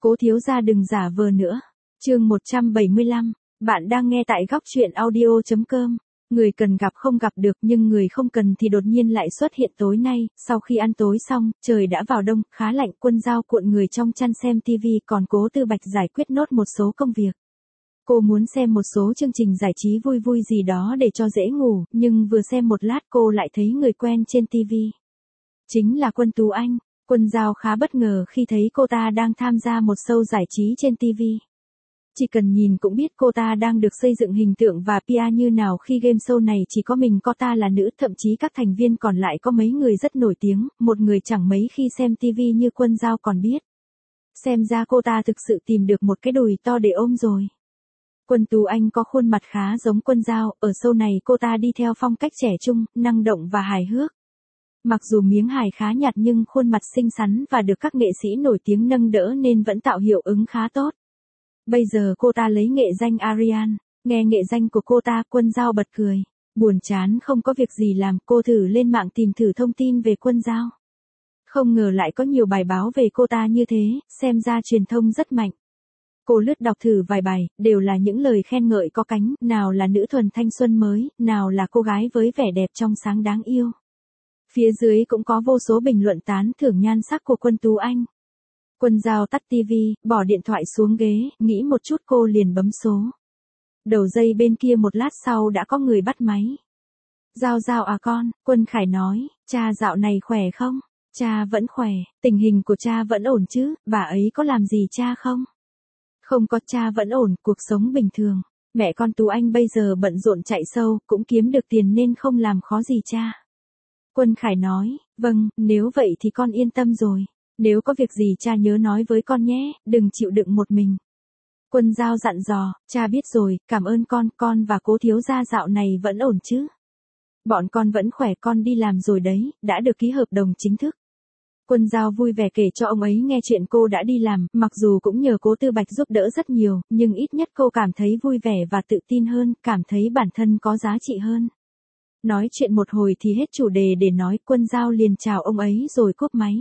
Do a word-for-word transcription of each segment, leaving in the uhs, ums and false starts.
Cố thiếu gia đừng giả vờ nữa. Chương một trăm bảy mươi lăm, bạn đang nghe tại góc truyện audio chấm com. Người cần gặp không gặp được nhưng người không cần thì đột nhiên lại xuất hiện tối nay, sau khi ăn tối xong, trời đã vào đông, khá lạnh, Quân Dao cuộn người trong chăn xem tivi còn Cố Tư Bạch giải quyết nốt một số công việc. Cô muốn xem một số chương trình giải trí vui vui gì đó để cho dễ ngủ, nhưng vừa xem một lát cô lại thấy người quen trên tivi. Chính là Quân Tú Anh. Quân Dao khá bất ngờ khi thấy cô ta đang tham gia một show giải trí trên tivi. Chỉ cần nhìn cũng biết cô ta đang được xây dựng hình tượng và pê e như nào khi game show này chỉ có mình cô ta là nữ, thậm chí các thành viên còn lại có mấy người rất nổi tiếng, một người chẳng mấy khi xem tivi như Quân Dao còn biết. Xem ra cô ta thực sự tìm được một cái đùi to để ôm rồi. Quân Tú Anh có khuôn mặt khá giống Quân Dao, ở show này cô ta đi theo phong cách trẻ trung, năng động và hài hước. Mặc dù miếng hài khá nhạt nhưng khuôn mặt xinh xắn và được các nghệ sĩ nổi tiếng nâng đỡ nên vẫn tạo hiệu ứng khá tốt. Bây giờ cô ta lấy nghệ danh Arian, nghe nghệ danh của cô ta, Quân Dao bật cười. Buồn chán không có việc gì làm, cô thử lên mạng tìm thử thông tin về Quân Dao. Không ngờ lại có nhiều bài báo về cô ta như thế, xem ra truyền thông rất mạnh. Cô lướt đọc thử vài bài, đều là những lời khen ngợi có cánh, nào là nữ thuần thanh xuân mới, nào là cô gái với vẻ đẹp trong sáng đáng yêu. Phía dưới cũng có vô số bình luận tán thưởng nhan sắc của Quân Tú Anh. Quân Dao tắt tivi, bỏ điện thoại xuống ghế, nghĩ một chút cô liền bấm số. Đầu dây bên kia một lát sau đã có người bắt máy. Dao Dao à con, Quân Khải nói, cha dạo này khỏe không? Cha vẫn khỏe, tình hình của cha vẫn ổn chứ, bà ấy có làm gì cha không? Không có, cha vẫn ổn, cuộc sống bình thường. Mẹ con Tú Anh bây giờ bận rộn chạy show, cũng kiếm được tiền nên không làm khó gì cha. Quân Khải nói, vâng, nếu vậy thì con yên tâm rồi. Nếu có việc gì cha nhớ nói với con nhé, đừng chịu đựng một mình. Quân Dao dặn dò, cha biết rồi, cảm ơn con, con và Cố thiếu gia dạo này vẫn ổn chứ? Bọn con vẫn khỏe, con đi làm rồi đấy, đã được ký hợp đồng chính thức. Quân Dao vui vẻ kể cho ông ấy nghe chuyện cô đã đi làm, mặc dù cũng nhờ Cố Tư Bạch giúp đỡ rất nhiều, nhưng ít nhất cô cảm thấy vui vẻ và tự tin hơn, cảm thấy bản thân có giá trị hơn. Nói chuyện một hồi thì hết chủ đề để nói, Quân Dao liền chào ông ấy rồi cúp máy.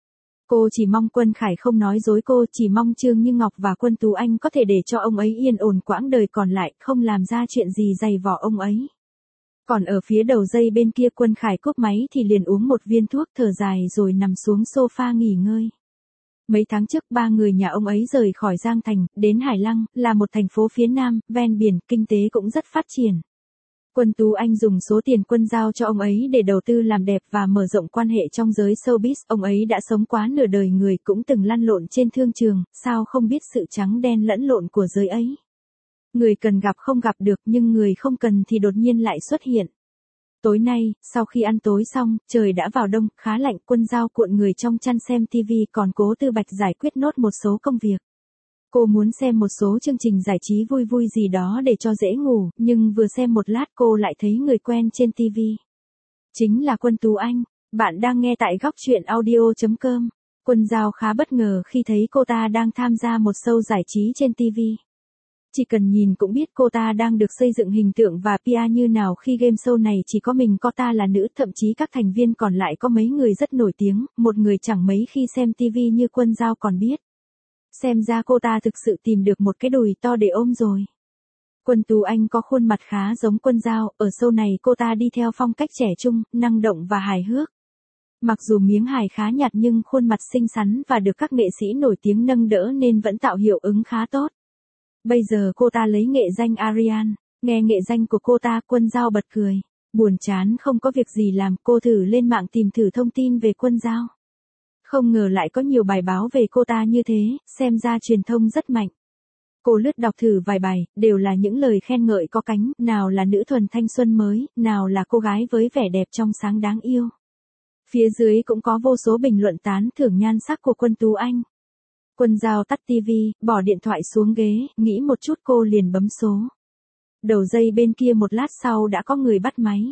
Cô chỉ mong Quân Khải không nói dối cô, chỉ mong Trương Như Ngọc và Quân Tú Anh có thể để cho ông ấy yên ổn quãng đời còn lại, không làm ra chuyện gì dày vò ông ấy. Còn ở phía đầu dây bên kia, Quân Khải cúp máy thì liền uống một viên thuốc, thở dài rồi nằm xuống sofa nghỉ ngơi. Mấy tháng trước ba người nhà ông ấy rời khỏi Giang Thành, đến Hải Lăng, là một thành phố phía Nam, ven biển, kinh tế cũng rất phát triển. Quân Tú Anh dùng số tiền Quân Dao cho ông ấy để đầu tư làm đẹp và mở rộng quan hệ trong giới showbiz, ông ấy đã sống quá nửa đời người, cũng từng lăn lộn trên thương trường, sao không biết sự trắng đen lẫn lộn của giới ấy. Người cần gặp không gặp được nhưng người không cần thì đột nhiên lại xuất hiện. Tối nay, sau khi ăn tối xong, trời đã vào đông, khá lạnh, Quân Dao cuộn người trong chăn xem tivi còn Cố Tư Bạch giải quyết nốt một số công việc. Cô muốn xem một số chương trình giải trí vui vui gì đó để cho dễ ngủ, nhưng vừa xem một lát cô lại thấy người quen trên tivi. Chính là Quân Tú Anh. Bạn đang nghe tại góc truyện audio chấm com. Quân Dao khá bất ngờ khi thấy cô ta đang tham gia một show giải trí trên tivi. Chỉ cần nhìn cũng biết cô ta đang được xây dựng hình tượng và pê e như nào khi game show này chỉ có mình cô ta là nữ, thậm chí các thành viên còn lại có mấy người rất nổi tiếng, một người chẳng mấy khi xem tivi như Quân Dao còn biết. Xem ra cô ta thực sự tìm được một cái đùi to để ôm rồi. Quân Tú Anh có khuôn mặt khá giống Quân Dao, ở show này cô ta đi theo phong cách trẻ trung, năng động và hài hước. Mặc dù miếng hài khá nhạt nhưng khuôn mặt xinh xắn và được các nghệ sĩ nổi tiếng nâng đỡ nên vẫn tạo hiệu ứng khá tốt. Bây giờ cô ta lấy nghệ danh Arian, nghe nghệ danh của cô ta, Quân Dao bật cười. Buồn chán không có việc gì làm, cô thử lên mạng tìm thử thông tin về Quân Dao. Không ngờ lại có nhiều bài báo về cô ta như thế, xem ra truyền thông rất mạnh. Cô lướt đọc thử vài bài, đều là những lời khen ngợi có cánh, nào là nữ thuần thanh xuân mới, nào là cô gái với vẻ đẹp trong sáng đáng yêu. Phía dưới cũng có vô số bình luận tán thưởng nhan sắc của Quân Tú Anh. Quân Dao tắt tivi, bỏ điện thoại xuống ghế, nghĩ một chút cô liền bấm số. Đầu dây bên kia một lát sau đã có người bắt máy.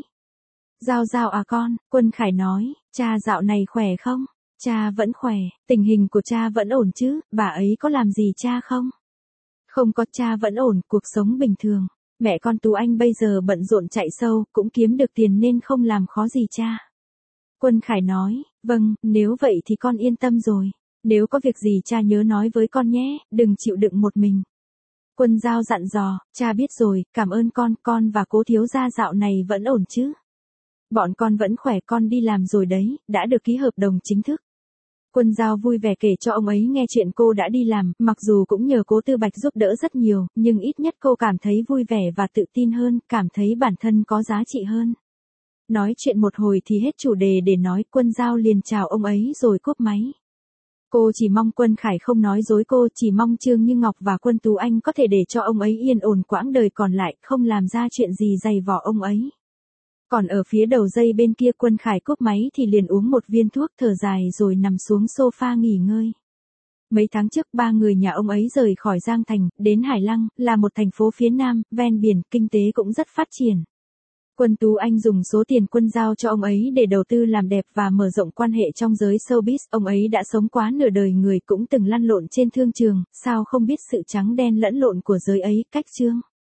Dao Dao à con, Quân Khải nói, cha dạo này khỏe không? Cha vẫn khỏe, tình hình của cha vẫn ổn chứ, bà ấy có làm gì cha không? Không có, cha vẫn ổn, cuộc sống bình thường. Mẹ con Tú Anh bây giờ bận rộn chạy show, cũng kiếm được tiền nên không làm khó gì cha. Quân Khải nói, vâng, nếu vậy thì con yên tâm rồi. Nếu có việc gì cha nhớ nói với con nhé, đừng chịu đựng một mình. Quân Dao dặn dò, cha biết rồi, cảm ơn con, con và Cố thiếu gia dạo này vẫn ổn chứ? Bọn con vẫn khỏe, con đi làm rồi đấy, đã được ký hợp đồng chính thức. Quân Dao vui vẻ kể cho ông ấy nghe chuyện cô đã đi làm, mặc dù cũng nhờ Cố Tư Bạch giúp đỡ rất nhiều, nhưng ít nhất cô cảm thấy vui vẻ và tự tin hơn, cảm thấy bản thân có giá trị hơn. Nói chuyện một hồi thì hết chủ đề để nói, Quân Dao liền chào ông ấy rồi cúp máy. Cô chỉ mong Quân Khải không nói dối cô, chỉ mong Trương Như Ngọc và Quân Tú Anh có thể để cho ông ấy yên ổn quãng đời còn lại, không làm ra chuyện gì dày vò ông ấy. Còn ở phía đầu dây bên kia, Quân Khải cúp máy thì liền uống một viên thuốc, thở dài rồi nằm xuống sofa nghỉ ngơi. Mấy tháng trước ba người nhà ông ấy rời khỏi Giang Thành, đến Hải Lăng, là một thành phố phía Nam, ven biển, kinh tế cũng rất phát triển. Quân Tú Anh dùng số tiền Quân giao cho ông ấy để đầu tư làm đẹp và mở rộng quan hệ trong giới showbiz. Ông ấy đã sống quá nửa đời người, cũng từng lăn lộn trên thương trường, sao không biết sự trắng đen lẫn lộn của giới ấy, cách Trương